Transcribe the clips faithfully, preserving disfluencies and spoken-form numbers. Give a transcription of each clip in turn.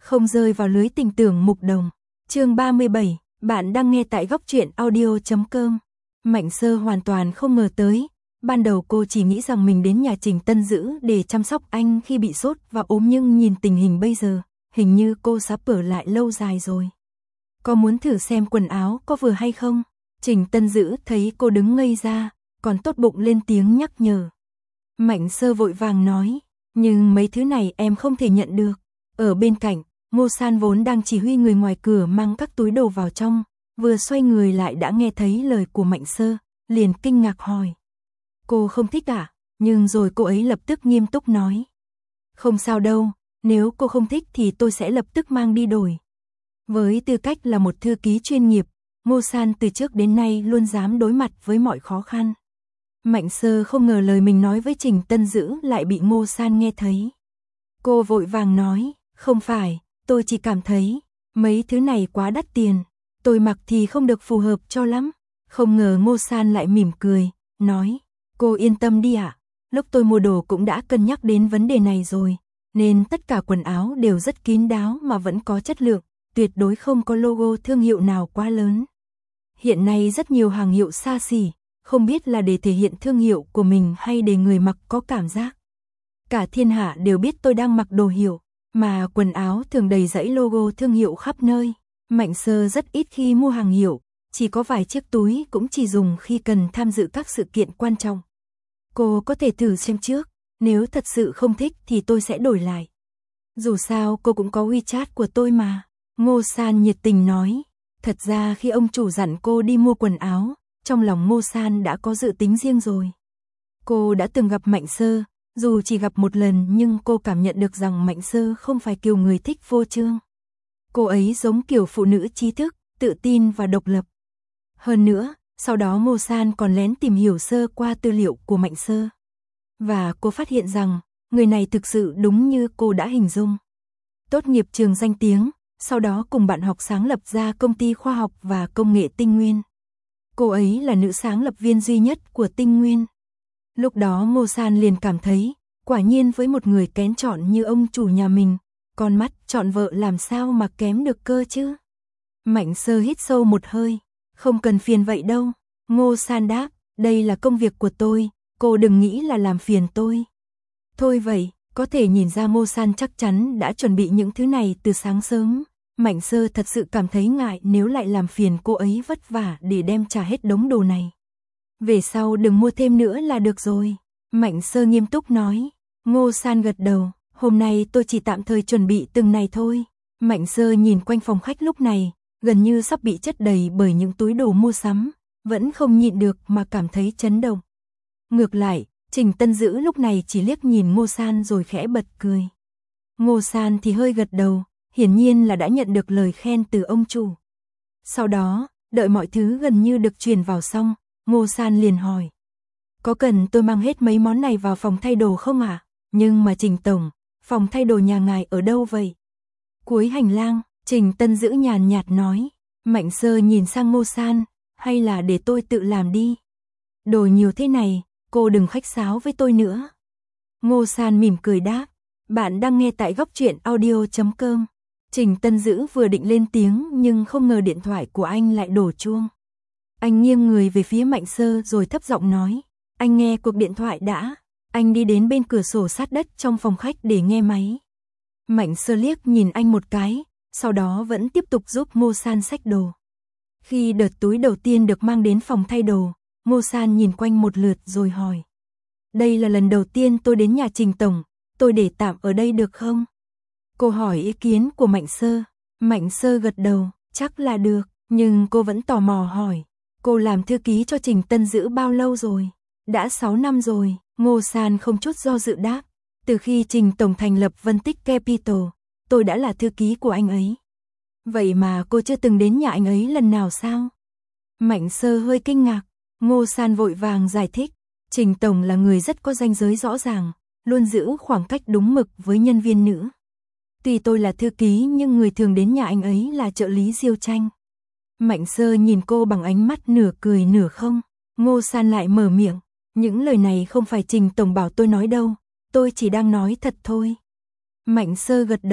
không rơi vào lưới tình tưởng mục đồng. Chương ba mươi bảy, bạn đang nghe tại góc truyện audio chấm com. Mạnh Sơ hoàn toàn không ngờ tới, ban đầu cô chỉ nghĩ rằng mình đến nhà Trình Tân Dữ để chăm sóc anh khi bị sốt và ốm, nhưng nhìn tình hình bây giờ, hình như cô sắp ở lại lâu dài rồi. Có muốn thử xem quần áo có vừa hay không? Trình Tân Dữ thấy cô đứng ngây ra, còn tốt bụng lên tiếng nhắc nhở. Mạnh Sơ vội vàng nói, nhưng mấy thứ này em không thể nhận được. Ở bên cạnh, Ngô San vốn đang chỉ huy người ngoài cửa mang các túi đồ vào trong, vừa xoay người lại đã nghe thấy lời của Mạnh Sơ, liền kinh ngạc hỏi. Cô không thích à? Nhưng rồi cô ấy lập tức nghiêm túc nói. Không sao đâu, nếu cô không thích thì tôi sẽ lập tức mang đi đổi. Với tư cách là một thư ký chuyên nghiệp, Ngô San từ trước đến nay luôn dám đối mặt với mọi khó khăn. Mạnh Sơ không ngờ lời mình nói với Trình Tân Dữ lại bị Ngô San nghe thấy. Cô vội vàng nói, không phải, tôi chỉ cảm thấy, mấy thứ này quá đắt tiền, tôi mặc thì không được phù hợp cho lắm. Không ngờ Ngô San lại mỉm cười, nói, cô yên tâm đi ạ, lúc tôi mua đồ cũng đã cân nhắc đến vấn đề này rồi, nên tất cả quần áo đều rất kín đáo mà vẫn có chất lượng, tuyệt đối không có logo thương hiệu nào quá lớn. Hiện nay rất nhiều hàng hiệu xa xỉ, không biết là để thể hiện thương hiệu của mình hay để người mặc có cảm giác. Cả thiên hạ đều biết tôi đang mặc đồ hiệu, mà quần áo thường đầy dãy logo thương hiệu khắp nơi. Mạnh Sơ rất ít khi mua hàng hiệu, chỉ có vài chiếc túi cũng chỉ dùng khi cần tham dự các sự kiện quan trọng. Cô có thể thử xem trước, nếu thật sự không thích thì tôi sẽ đổi lại. Dù sao cô cũng có WeChat của tôi mà. Ngô San nhiệt tình nói. Thật ra khi ông chủ dặn cô đi mua quần áo, trong lòng Ngô San đã có dự tính riêng rồi. Cô đã từng gặp Mạnh Sơ, dù chỉ gặp một lần nhưng cô cảm nhận được rằng Mạnh Sơ không phải kiểu người thích vô trương. Cô ấy giống kiểu phụ nữ trí thức, tự tin và độc lập. Hơn nữa, sau đó Ngô San còn lén tìm hiểu sơ qua tư liệu của Mạnh Sơ. Và cô phát hiện rằng, người này thực sự đúng như cô đã hình dung. Tốt nghiệp trường danh tiếng, sau đó cùng bạn học sáng lập ra công ty khoa học và công nghệ Tinh Nguyên. Cô ấy là nữ sáng lập viên duy nhất của Tinh Nguyên. Lúc đó Ngô San liền cảm thấy, quả nhiên với một người kén chọn như ông chủ nhà mình, con mắt chọn vợ làm sao mà kém được cơ chứ. Mạnh Sơ hít sâu một hơi, không cần phiền vậy đâu. Ngô San đáp, đây là công việc của tôi, cô đừng nghĩ là làm phiền tôi. Thôi vậy, có thể nhìn ra Ngô San chắc chắn đã chuẩn bị những thứ này từ sáng sớm. Mạnh Sơ thật sự cảm thấy ngại nếu lại làm phiền cô ấy vất vả để đem trả hết đống đồ này. Về sau đừng mua thêm nữa là được rồi. Mạnh Sơ nghiêm túc nói. Ngô San gật đầu, hôm nay tôi chỉ tạm thời chuẩn bị từng này thôi. Mạnh Sơ nhìn quanh phòng khách lúc này, gần như sắp bị chất đầy bởi những túi đồ mua sắm, vẫn không nhịn được mà cảm thấy chấn động. Ngược lại, Trình Tân Dữ lúc này chỉ liếc nhìn Ngô San rồi khẽ bật cười. Ngô San thì hơi gật đầu, hiển nhiên là đã nhận được lời khen từ ông chủ. Sau đó, đợi mọi thứ gần như được truyền vào xong, Ngô San liền hỏi. Có cần tôi mang hết mấy món này vào phòng thay đồ không ạ? À? Nhưng mà Trình Tổng, phòng thay đồ nhà ngài ở đâu vậy? Cuối hành lang, Trình Tân Dữ nhàn nhạt nói. Mạnh Sơ nhìn sang Ngô San, hay là để tôi tự làm đi? Đồ nhiều thế này, cô đừng khách sáo với tôi nữa. Ngô San mỉm cười đáp. Bạn đang nghe tại góc truyện audio chấm com. Trình Tân Dữ vừa định lên tiếng nhưng không ngờ điện thoại của anh lại đổ chuông. Anh nghiêng người về phía Mạnh Sơ rồi thấp giọng nói. Anh nghe cuộc điện thoại đã. Anh đi đến bên cửa sổ sát đất trong phòng khách để nghe máy. Mạnh Sơ liếc nhìn anh một cái, sau đó vẫn tiếp tục giúp Ngô San xách đồ. Khi đợt túi đầu tiên được mang đến phòng thay đồ, Ngô San nhìn quanh một lượt rồi hỏi. Đây là lần đầu tiên tôi đến nhà Trình Tổng, tôi để tạm ở đây được không? Cô hỏi ý kiến của Mạnh Sơ. Mạnh Sơ gật đầu, chắc là được, nhưng cô vẫn tò mò hỏi. Cô làm thư ký cho Trình Tân Dữ bao lâu rồi? Đã sáu năm rồi, Ngô San không chút do dự đáp. Từ khi Trình Tổng thành lập Vân Tích Capital, tôi đã là thư ký của anh ấy. Vậy mà cô chưa từng đến nhà anh ấy lần nào sao? Mạnh Sơ hơi kinh ngạc, Ngô San vội vàng giải thích. Trình Tổng là người rất có ranh giới rõ ràng, luôn giữ khoảng cách đúng mực với nhân viên nữ. Tuy tôi là thư ký nhưng người thường đến nhà anh ấy là trợ lý Diêu Tranh. Mạnh Sơ nhìn cô bằng ánh mắt nửa cười nửa không. Ngô San lại mở miệng. Những lời này không phải Trình Tổng bảo tôi nói đâu, tôi chỉ đang nói thật thôi. Mạnh Sơ gật đầu,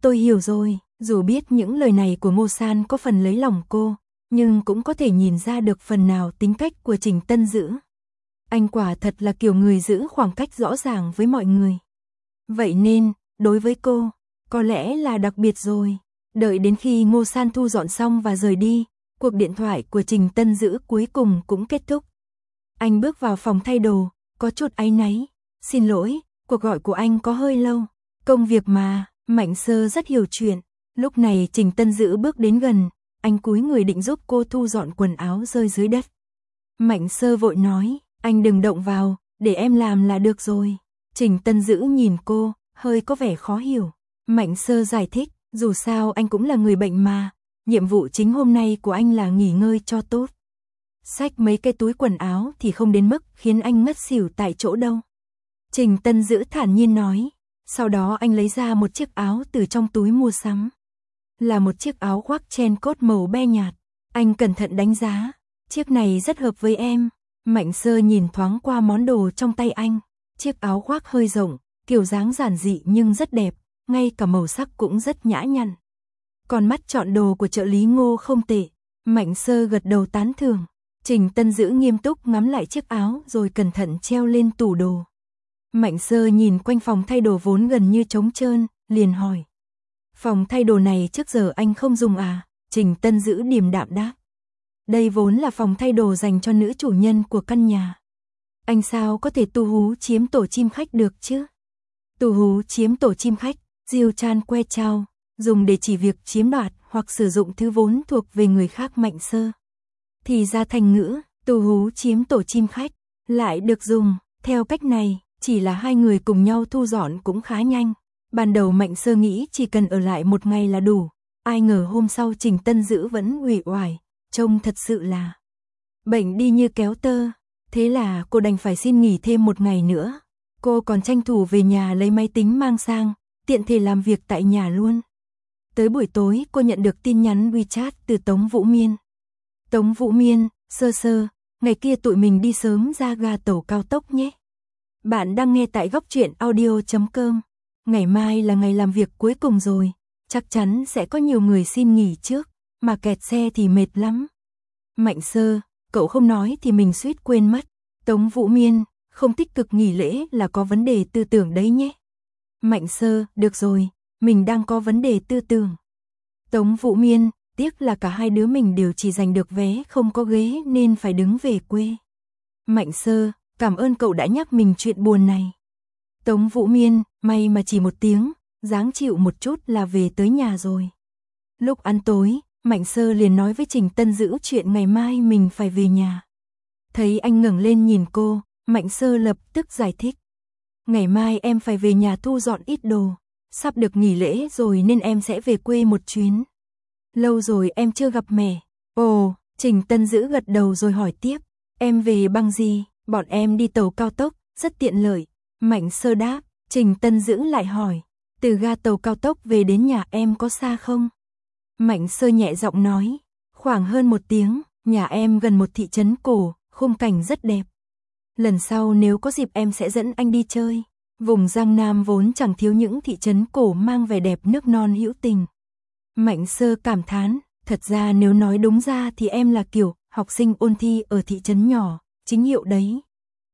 Tôi hiểu rồi, dù biết những lời này của Ngô San có phần lấy lòng cô, nhưng cũng có thể nhìn ra được phần nào tính cách của Trình Tân Dữ. Anh quả thật là kiểu người giữ khoảng cách rõ ràng với mọi người. Vậy nên, đối với cô, có lẽ là đặc biệt rồi. Đợi đến khi Ngô San thu dọn xong và rời đi, cuộc điện thoại của Trình Tân Dữ cuối cùng cũng kết thúc. Anh bước vào phòng thay đồ, có chút áy náy. Xin lỗi, cuộc gọi của anh có hơi lâu. Công việc mà, Mạnh Sơ rất hiểu chuyện. Lúc này Trình Tân Dữ bước đến gần, anh cúi người định giúp cô thu dọn quần áo rơi dưới đất. Mạnh Sơ vội nói, anh đừng động vào, để em làm là được rồi. Trình Tân Dữ nhìn cô, hơi có vẻ khó hiểu. Mạnh Sơ giải thích, dù sao anh cũng là người bệnh mà, nhiệm vụ chính hôm nay của anh là nghỉ ngơi cho tốt. Xách mấy cái túi quần áo thì không đến mức khiến anh ngất xỉu tại chỗ đâu. Trình Tân Dữ thản nhiên nói, sau đó anh lấy ra một chiếc áo từ trong túi mua sắm. Là một chiếc áo khoác chen cốt màu be nhạt. Anh cẩn thận đánh giá, chiếc này rất hợp với em. Mạnh Sơ nhìn thoáng qua món đồ trong tay anh. Chiếc áo khoác hơi rộng, kiểu dáng giản dị nhưng rất đẹp, ngay cả màu sắc cũng rất nhã nhặn. Còn mắt chọn đồ của trợ lý Ngô không tệ. Mạnh Sơ gật đầu tán thưởng. Trình Tân Dữ nghiêm túc ngắm lại chiếc áo rồi cẩn thận treo lên tủ đồ. Mạnh Sơ nhìn quanh phòng thay đồ vốn gần như trống trơn, liền hỏi. Phòng thay đồ này trước giờ anh không dùng à? Trình Tân Dữ điềm đạm đáp. Đây vốn là phòng thay đồ dành cho nữ chủ nhân của căn nhà. Anh sao có thể tu hú chiếm tổ chim khách được chứ? Tu hú chiếm tổ chim khách, Diêu Chan que trao, dùng để chỉ việc chiếm đoạt hoặc sử dụng thứ vốn thuộc về người khác. Mạnh Sơ. Thì ra thành ngữ, tu hú chiếm tổ chim khách, lại được dùng, theo cách này, chỉ là hai người cùng nhau thu dọn cũng khá nhanh. Ban đầu Mạnh Sơ nghĩ chỉ cần ở lại một ngày là đủ, ai ngờ hôm sau Trình Tân Dữ vẫn uể oải, trông thật sự là bệnh đi như kéo tơ. Thế là cô đành phải xin nghỉ thêm một ngày nữa. Cô còn tranh thủ về nhà lấy máy tính mang sang, tiện thể làm việc tại nhà luôn. Tới buổi tối cô nhận được tin nhắn WeChat từ Tống Vũ Miên. Tống Vũ Miên, Sơ Sơ, ngày kia tụi mình đi sớm ra ga tàu cao tốc nhé. Bạn đang nghe tại góc truyện audio chấm com. Ngày mai là ngày làm việc cuối cùng rồi, chắc chắn sẽ có nhiều người xin nghỉ trước, mà kẹt xe thì mệt lắm. Mạnh Sơ, cậu không nói thì mình suýt quên mất. Tống Vũ Miên, không tích cực nghỉ lễ là có vấn đề tư tưởng đấy nhé. Mạnh Sơ, được rồi, mình đang có vấn đề tư tưởng. Tống Vũ Miên, tiếc là cả hai đứa mình đều chỉ giành được vé không có ghế nên phải đứng về quê. Mạnh Sơ, cảm ơn cậu đã nhắc mình chuyện buồn này. Tống Vũ Miên, may mà chỉ một tiếng, dáng chịu một chút là về tới nhà rồi. Lúc ăn tối, Mạnh Sơ liền nói với Trình Tân Dữ chuyện ngày mai mình phải về nhà. Thấy anh ngẩng lên nhìn cô, Mạnh Sơ lập tức giải thích. Ngày mai em phải về nhà thu dọn ít đồ, sắp được nghỉ lễ rồi nên em sẽ về quê một chuyến. Lâu rồi em chưa gặp mẹ. Ồ, Trình Tân Dữ gật đầu rồi hỏi tiếp, em về bằng gì? Bọn em đi tàu cao tốc, rất tiện lợi. Mạnh Sơ đáp. Trình Tân Dữ lại hỏi, từ ga tàu cao tốc về đến nhà em có xa không? Mạnh Sơ nhẹ giọng nói, khoảng hơn một tiếng, nhà em gần một thị trấn cổ, khung cảnh rất đẹp. Lần sau nếu có dịp em sẽ dẫn anh đi chơi. Vùng Giang Nam vốn chẳng thiếu những thị trấn cổ mang vẻ đẹp nước non hữu tình. Mạnh Sơ cảm thán, thật ra nếu nói đúng ra thì em là kiểu học sinh ôn thi ở thị trấn nhỏ, chính hiệu đấy.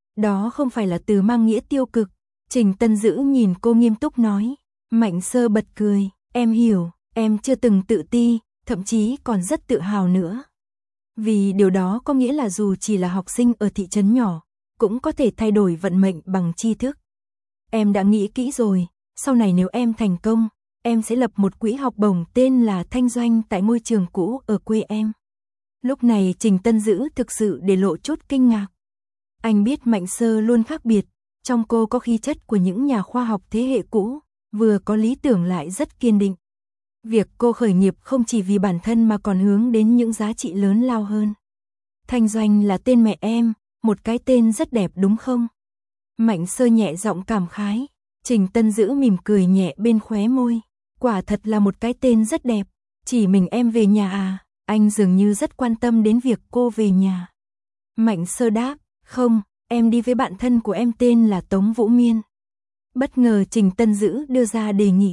Đó không phải là từ mang nghĩa tiêu cực. Trình Tân Dữ nhìn cô nghiêm túc nói. Mạnh Sơ bật cười, em hiểu, em chưa từng tự ti, thậm chí còn rất tự hào nữa. Vì điều đó có nghĩa là dù chỉ là học sinh ở thị trấn nhỏ, cũng có thể thay đổi vận mệnh bằng tri thức. Em đã nghĩ kỹ rồi, sau này nếu em thành công, em sẽ lập một quỹ học bổng tên là Thanh Doanh tại ngôi trường cũ ở quê em. Lúc này Trình Tân Dữ thực sự để lộ chút kinh ngạc. Anh biết Mạnh Sơ luôn khác biệt, trong cô có khí chất của những nhà khoa học thế hệ cũ, vừa có lý tưởng lại rất kiên định. Việc cô khởi nghiệp không chỉ vì bản thân mà còn hướng đến những giá trị lớn lao hơn. Thanh Doanh là tên mẹ em, một cái tên rất đẹp đúng không? Mạnh Sơ nhẹ giọng cảm khái. Trình Tân Dữ mỉm cười nhẹ bên khóe môi. Quả thật là một cái tên rất đẹp. Chỉ mình em về nhà à? Anh dường như rất quan tâm đến việc cô về nhà. Mạnh Sơ đáp, không, em đi với bạn thân của em tên là Tống Vũ Miên. Bất ngờ Trình Tân Dữ đưa ra đề nghị.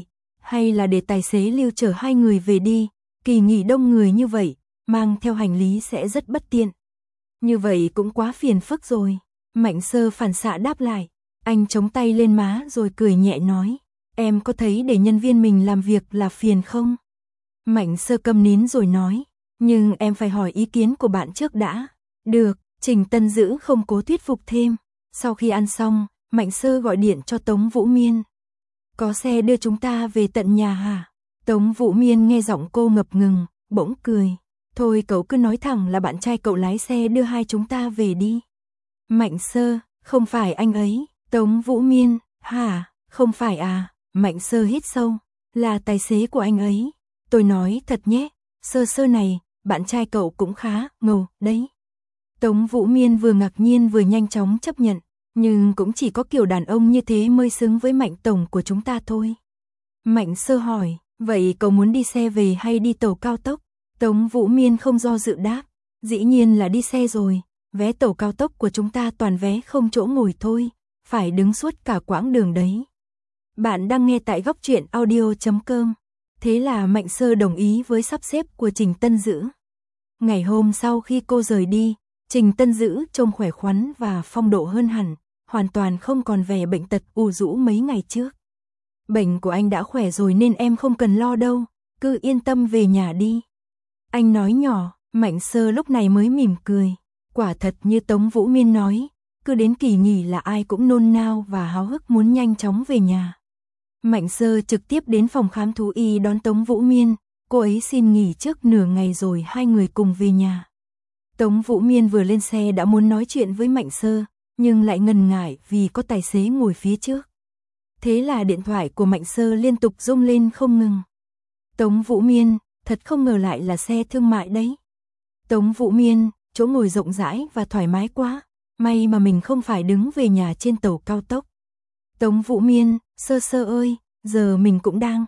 hay là để tài xế Lưu chở hai người về đi, kỳ nghỉ đông người như vậy, mang theo hành lý sẽ rất bất tiện. Như vậy cũng quá phiền phức rồi. Mạnh Sơ phản xạ đáp lại, anh chống tay lên má rồi cười nhẹ nói, em có thấy để nhân viên mình làm việc là phiền không? Mạnh Sơ câm nín rồi nói, nhưng em phải hỏi ý kiến của bạn trước đã. Được, Trình Tân Dữ không cố thuyết phục thêm. Sau khi ăn xong, Mạnh Sơ gọi điện cho Tống Vũ Miên. Có xe đưa chúng ta về tận nhà hả? Tống Vũ Miên nghe giọng cô ngập ngừng, bỗng cười. Thôi cậu cứ nói thẳng là bạn trai cậu lái xe đưa hai chúng ta về đi. Mạnh Sơ, không phải anh ấy. Tống Vũ Miên, hả, không phải à? Mạnh Sơ hít sâu, là tài xế của anh ấy. Tôi nói thật nhé, Sơ Sơ này, bạn trai cậu cũng khá ngầu đấy. Tống Vũ Miên vừa ngạc nhiên vừa nhanh chóng chấp nhận, nhưng cũng chỉ có kiểu đàn ông như thế mới xứng với Mạnh tổng của chúng ta thôi. Mạnh Sơ hỏi, vậy cậu muốn đi xe về hay đi tàu cao tốc? Tống Vũ Miên không do dự đáp, dĩ nhiên là đi xe rồi, vé tàu cao tốc của chúng ta toàn vé không chỗ ngồi thôi, phải đứng suốt cả quãng đường đấy. Bạn đang nghe tại góc truyện audio chấm com. Thế là Mạnh Sơ đồng ý với sắp xếp của Trình Tân Dữ. Ngày hôm sau khi cô rời đi, Trình Tân Dữ trông khỏe khoắn và phong độ hơn hẳn, hoàn toàn không còn vẻ bệnh tật u rũ mấy ngày trước. Bệnh của anh đã khỏe rồi nên em không cần lo đâu, cứ yên tâm về nhà đi. Anh nói nhỏ, Mạnh Sơ lúc này mới mỉm cười. Quả thật như Tống Vũ Miên nói, cứ đến kỳ nghỉ là ai cũng nôn nao và háo hức muốn nhanh chóng về nhà. Mạnh Sơ trực tiếp đến phòng khám thú y đón Tống Vũ Miên, cô ấy xin nghỉ trước nửa ngày rồi hai người cùng về nhà. Tống Vũ Miên vừa lên xe đã muốn nói chuyện với Mạnh Sơ, nhưng lại ngần ngại vì có tài xế ngồi phía trước. Thế là điện thoại của Mạnh Sơ liên tục rung lên không ngừng. Tống Vũ Miên, thật không ngờ lại là xe thương mại đấy. Tống Vũ Miên, chỗ ngồi rộng rãi và thoải mái quá, may mà mình không phải đứng về nhà trên tàu cao tốc. Tống Vũ Miên, Sơ Sơ ơi, giờ mình cũng đang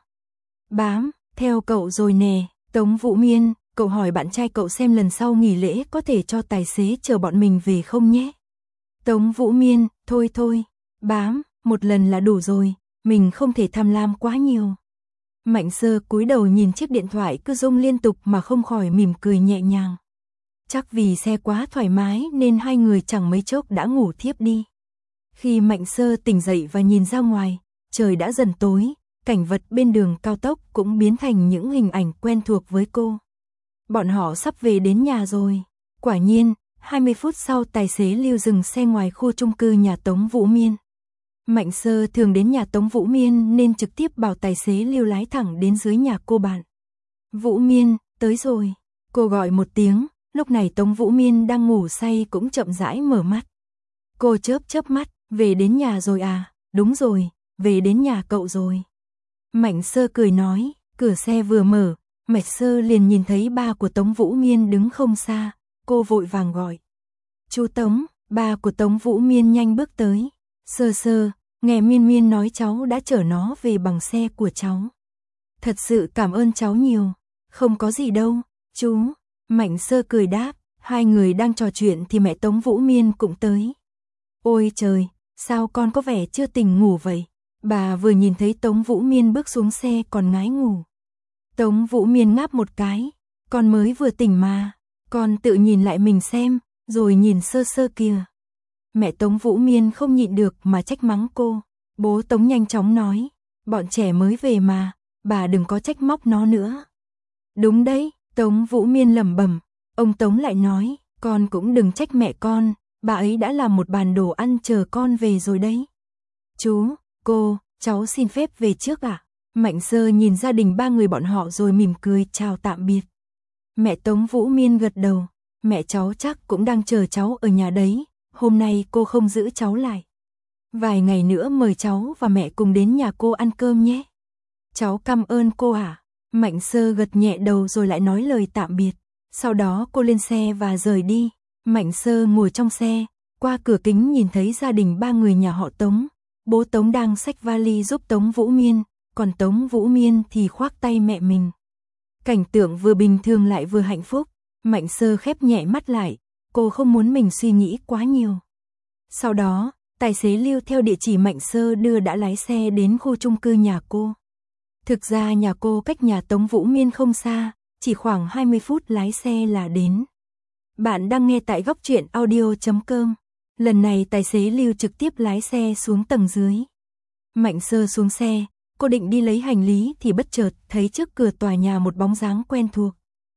bám theo cậu rồi nè. Tống Vũ Miên, cậu hỏi bạn trai cậu xem lần sau nghỉ lễ có thể cho tài xế chở bọn mình về không nhé. Tống Vũ Miên, thôi thôi, bám, một lần là đủ rồi, mình không thể tham lam quá nhiều. Mạnh Sơ cúi đầu nhìn chiếc điện thoại cứ rung liên tục mà không khỏi mỉm cười nhẹ nhàng. Chắc vì xe quá thoải mái nên hai người chẳng mấy chốc đã ngủ thiếp đi. Khi Mạnh Sơ tỉnh dậy và nhìn ra ngoài, trời đã dần tối, cảnh vật bên đường cao tốc cũng biến thành những hình ảnh quen thuộc với cô. Bọn họ sắp về đến nhà rồi. Quả nhiên, hai mươi phút sau tài xế Lưu dừng xe ngoài khu chung cư nhà Tống Vũ Miên. Mạnh Sơ thường đến nhà Tống Vũ Miên nên trực tiếp bảo tài xế Lưu lái thẳng đến dưới nhà cô bạn. Vũ Miên, tới rồi. Cô gọi một tiếng, lúc này Tống Vũ Miên đang ngủ say cũng chậm rãi mở mắt. Cô chớp chớp mắt, về đến nhà rồi à, đúng rồi, về đến nhà cậu rồi. Mạnh Sơ cười nói, cửa xe vừa mở, Mạnh Sơ liền nhìn thấy ba của Tống Vũ Miên đứng không xa, cô vội vàng gọi. Chú Tống, ba của Tống Vũ Miên nhanh bước tới. Sơ Sơ, nghe Miên Miên nói cháu đã chở nó về bằng xe của cháu. Thật sự cảm ơn cháu nhiều. Không có gì đâu, chú. Mạnh Sơ cười đáp, hai người đang trò chuyện thì mẹ Tống Vũ Miên cũng tới. Ôi trời, sao con có vẻ chưa tỉnh ngủ vậy? Bà vừa nhìn thấy Tống Vũ Miên bước xuống xe còn ngái ngủ. Tống Vũ Miên ngáp một cái, con mới vừa tỉnh mà, con tự nhìn lại mình xem, rồi nhìn Sơ Sơ kìa. Mẹ Tống Vũ Miên không nhịn được mà trách mắng cô. Bố Tống nhanh chóng nói, bọn trẻ mới về mà, bà đừng có trách móc nó nữa. Đúng đấy, Tống Vũ Miên lẩm bẩm. Ông Tống lại nói, con cũng đừng trách mẹ con, bà ấy đã làm một bàn đồ ăn chờ con về rồi đấy. Chú, cô, cháu xin phép về trước ạ. À? Mạnh Sơ nhìn gia đình ba người bọn họ rồi mỉm cười chào tạm biệt. Mẹ Tống Vũ Miên gật đầu, mẹ cháu chắc cũng đang chờ cháu ở nhà đấy, hôm nay cô không giữ cháu lại. Vài ngày nữa mời cháu và mẹ cùng đến nhà cô ăn cơm nhé. Cháu cảm ơn cô ạ. À? Mạnh Sơ gật nhẹ đầu rồi lại nói lời tạm biệt. Sau đó cô lên xe và rời đi. Mạnh Sơ ngồi trong xe, qua cửa kính nhìn thấy gia đình ba người nhà họ Tống. Bố Tống đang xách vali giúp Tống Vũ Miên, còn Tống Vũ Miên thì khoác tay mẹ mình. Cảnh tượng vừa bình thường lại vừa hạnh phúc. Mạnh Sơ khép nhẹ mắt lại, cô không muốn mình suy nghĩ quá nhiều. Sau đó, tài xế Lưu theo địa chỉ Mạnh Sơ đưa đã lái xe đến khu chung cư nhà cô. Thực ra nhà cô cách nhà Tống Vũ Miên không xa, chỉ khoảng hai mươi phút lái xe là đến. Bạn đang nghe tại góc truyện audio chấm com. Lần này tài xế Lưu trực tiếp lái xe xuống tầng dưới. Mạnh Sơ xuống xe, cô định đi lấy hành lý thì bất chợt thấy trước cửa tòa nhà một bóng dáng quen thuộc.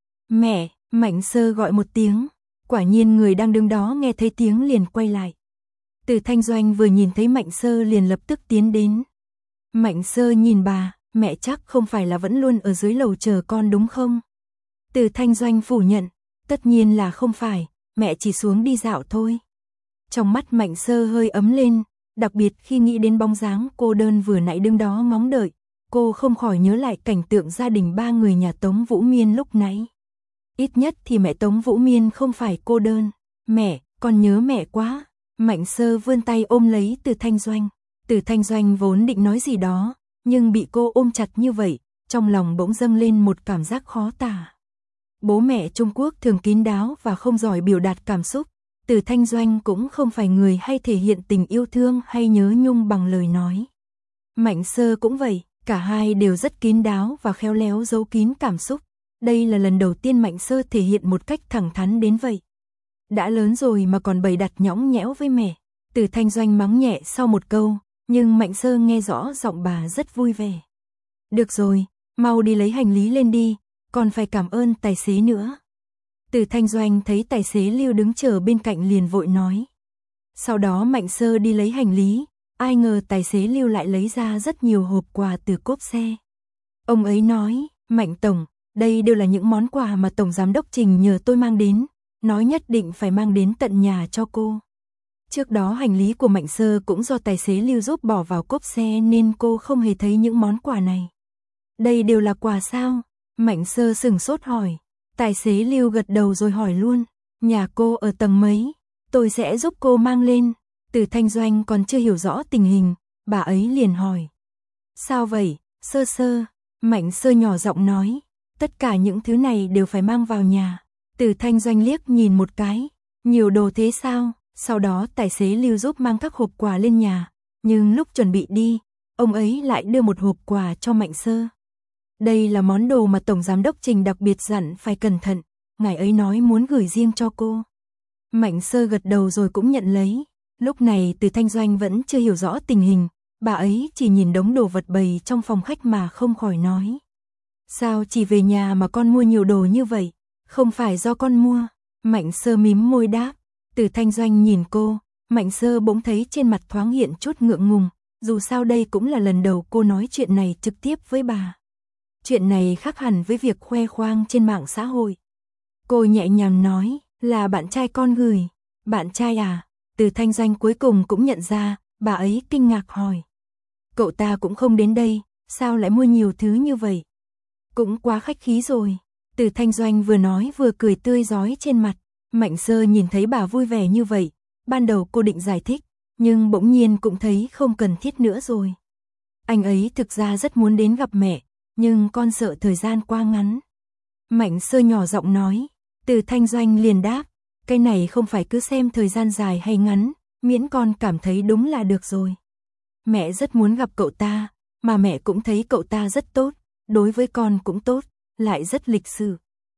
Mẹ, Mạnh Sơ gọi một tiếng, quả nhiên người đang đứng đó nghe thấy tiếng liền quay lại. Từ Thanh Doanh vừa nhìn thấy Mạnh Sơ liền lập tức tiến đến. Mạnh Sơ nhìn bà, mẹ chắc không phải là vẫn luôn ở dưới lầu chờ con đúng không? Từ Thanh Doanh phủ nhận, tất nhiên là không phải, mẹ chỉ xuống đi dạo thôi. Trong mắt Mạnh Sơ hơi ấm lên, đặc biệt khi nghĩ đến bóng dáng cô đơn vừa nãy đứng đó ngóng đợi, cô không khỏi nhớ lại cảnh tượng gia đình ba người nhà Tống Vũ Miên lúc nãy. Ít nhất thì mẹ Tống Vũ Miên không phải cô đơn. Mẹ, con nhớ mẹ quá. Mạnh Sơ vươn tay ôm lấy Từ Thanh Doanh. Từ Thanh Doanh vốn định nói gì đó, nhưng bị cô ôm chặt như vậy, trong lòng bỗng dâng lên một cảm giác khó tả. Bố mẹ Trung Quốc thường kín đáo và không giỏi biểu đạt cảm xúc. Từ Thanh Doanh cũng không phải người hay thể hiện tình yêu thương hay nhớ nhung bằng lời nói. Mạnh Sơ cũng vậy, cả hai đều rất kín đáo và khéo léo giấu kín cảm xúc. Đây là lần đầu tiên Mạnh Sơ thể hiện một cách thẳng thắn đến vậy. Đã lớn rồi mà còn bày đặt nhõng nhẽo với mẹ. Từ Thanh Doanh mắng nhẹ sau một câu, nhưng Mạnh Sơ nghe rõ giọng bà rất vui vẻ. Được rồi, mau đi lấy hành lý lên đi, còn phải cảm ơn tài xế nữa. Từ Thanh Doanh thấy tài xế Lưu đứng chờ bên cạnh liền vội nói. Sau đó Mạnh Sơ đi lấy hành lý, ai ngờ tài xế Lưu lại lấy ra rất nhiều hộp quà từ cốp xe. Ông ấy nói, Mạnh Tổng, đây đều là những món quà mà Tổng Giám đốc Trình nhờ tôi mang đến, nói nhất định phải mang đến tận nhà cho cô. Trước đó hành lý của Mạnh Sơ cũng do tài xế Lưu giúp bỏ vào cốp xe nên cô không hề thấy những món quà này. Đây đều là quà sao? Mạnh Sơ sửng sốt hỏi. Tài xế Lưu gật đầu rồi hỏi luôn. Nhà cô ở tầng mấy? Tôi sẽ giúp cô mang lên. Từ Thanh Doanh còn chưa hiểu rõ tình hình, bà ấy liền hỏi. Sao vậy, Sơ Sơ? Mạnh Sơ nhỏ giọng nói. Tất cả những thứ này đều phải mang vào nhà. Từ Thanh Doanh liếc nhìn một cái. Nhiều đồ thế sao? Sau đó tài xế Lưu giúp mang các hộp quà lên nhà. Nhưng lúc chuẩn bị đi, ông ấy lại đưa một hộp quà cho Mạnh Sơ. Đây là món đồ mà Tổng Giám đốc Trình đặc biệt dặn phải cẩn thận. Ngài ấy nói muốn gửi riêng cho cô. Mạnh Sơ gật đầu rồi cũng nhận lấy. Lúc này Từ Thanh Doanh vẫn chưa hiểu rõ tình hình. Bà ấy chỉ nhìn đống đồ vật bày trong phòng khách mà không khỏi nói. Sao chỉ về nhà mà con mua nhiều đồ như vậy? Không phải do con mua. Mạnh Sơ mím môi đáp. Từ Thanh Doanh nhìn cô. Mạnh Sơ bỗng thấy trên mặt thoáng hiện chút ngượng ngùng. Dù sao đây cũng là lần đầu cô nói chuyện này trực tiếp với bà. Chuyện này khác hẳn với việc khoe khoang trên mạng xã hội. Cô nhẹ nhàng nói, là bạn trai con gửi. Bạn trai à? Từ Thanh Doanh cuối cùng cũng nhận ra, bà ấy kinh ngạc hỏi. Cậu ta cũng không đến đây, sao lại mua nhiều thứ như vậy? Cũng quá khách khí rồi. Từ Thanh Doanh vừa nói vừa cười tươi rói trên mặt. Mạnh Sơ nhìn thấy bà vui vẻ như vậy, ban đầu cô định giải thích, nhưng bỗng nhiên cũng thấy không cần thiết nữa rồi. Anh ấy thực ra rất muốn đến gặp mẹ, nhưng con sợ thời gian qua ngắn. Mạnh Sơ nhỏ giọng nói. Từ Thanh Doanh liền đáp, cái này không phải cứ xem thời gian dài hay ngắn, miễn con cảm thấy đúng là được rồi. Mẹ rất muốn gặp cậu ta, mà mẹ cũng thấy cậu ta rất tốt, đối với con cũng tốt, lại rất lịch sự.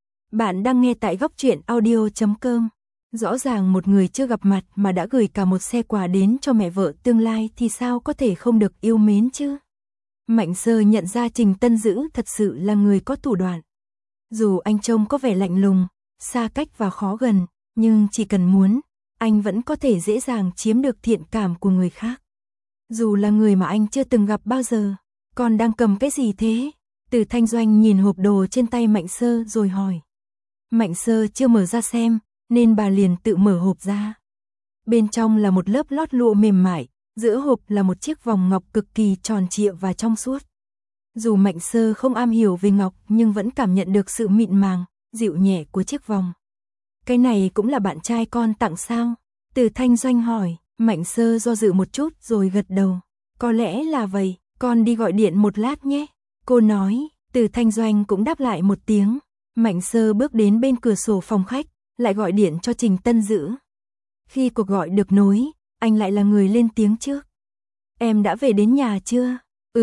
Bạn đang nghe tại góc truyện audio chấm com. Rõ ràng một người chưa gặp mặt mà đã gửi cả một xe quà đến cho mẹ vợ tương lai thì sao có thể không được yêu mến chứ? Mạnh Sơ nhận ra Trình Tân Dữ thật sự là người có thủ đoạn. Dù anh trông có vẻ lạnh lùng, xa cách và khó gần, nhưng chỉ cần muốn, anh vẫn có thể dễ dàng chiếm được thiện cảm của người khác. Dù là người mà anh chưa từng gặp bao giờ. Con đang cầm cái gì thế? Từ Thanh Doanh nhìn hộp đồ trên tay Mạnh Sơ rồi hỏi. Mạnh Sơ chưa mở ra xem, nên bà liền tự mở hộp ra. Bên trong là một lớp lót lụa mềm mại, giữa hộp là một chiếc vòng ngọc cực kỳ tròn trịa và trong suốt. Dù Mạnh Sơ không am hiểu về ngọc nhưng vẫn cảm nhận được sự mịn màng, dịu nhẹ của chiếc vòng. Cái này cũng là bạn trai con tặng sao? Từ Thanh Doanh hỏi. Mạnh Sơ do dự một chút rồi gật đầu. Có lẽ là vậy, con đi gọi điện một lát nhé. Cô nói. Từ Thanh Doanh cũng đáp lại một tiếng. Mạnh Sơ bước đến bên cửa sổ phòng khách, lại gọi điện cho Trình Tân Dữ. Khi cuộc gọi được nối, anh lại là người lên tiếng trước. Em đã về đến nhà chưa? Ừm,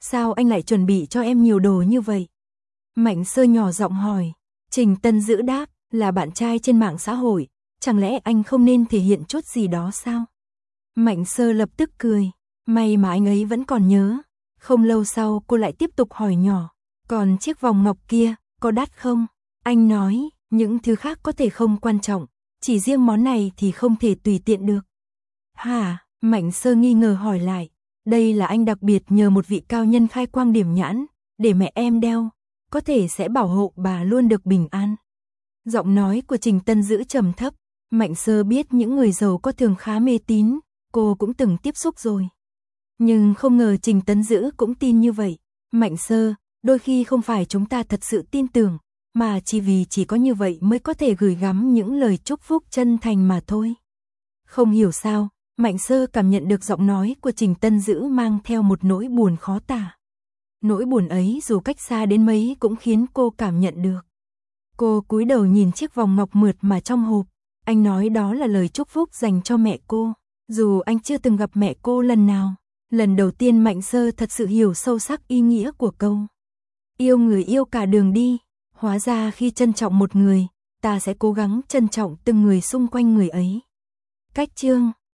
Sao anh lại chuẩn bị cho em nhiều đồ như vậy? Mạnh Sơ nhỏ giọng hỏi. Trình Tân Dữ đáp, là bạn trai trên mạng xã hội, chẳng lẽ anh không nên thể hiện chút gì đó sao? Mạnh Sơ lập tức cười, may mà anh ấy vẫn còn nhớ. Không lâu sau cô lại tiếp tục hỏi nhỏ, còn chiếc vòng ngọc kia, có đắt không? Anh nói, những thứ khác có thể không quan trọng, chỉ riêng món này thì không thể tùy tiện được. Hả? Mạnh Sơ nghi ngờ hỏi lại, đây là anh đặc biệt nhờ một vị cao nhân khai quang điểm nhãn, để mẹ em đeo, có thể sẽ bảo hộ bà luôn được bình an. Giọng nói của Trình Tân Dữ trầm thấp, Mạnh Sơ biết những người giàu có thường khá mê tín, cô cũng từng tiếp xúc rồi. Nhưng không ngờ Trình Tân Dữ cũng tin như vậy. Mạnh Sơ, đôi khi không phải chúng ta thật sự tin tưởng, mà chỉ vì chỉ có như vậy mới có thể gửi gắm những lời chúc phúc chân thành mà thôi. Không hiểu sao, Mạnh Sơ cảm nhận được giọng nói của Trình Tân Dữ mang theo một nỗi buồn khó tả. Nỗi buồn ấy dù cách xa đến mấy cũng khiến cô cảm nhận được. Cô cúi đầu nhìn chiếc vòng ngọc mượt mà trong hộp, anh nói đó là lời chúc phúc dành cho mẹ cô, dù anh chưa từng gặp mẹ cô lần nào. Lần đầu tiên Mạnh Sơ thật sự hiểu sâu sắc ý nghĩa của câu yêu người yêu cả đường đi, hóa ra khi trân trọng một người, ta sẽ cố gắng trân trọng từng người xung quanh người ấy. Cách chương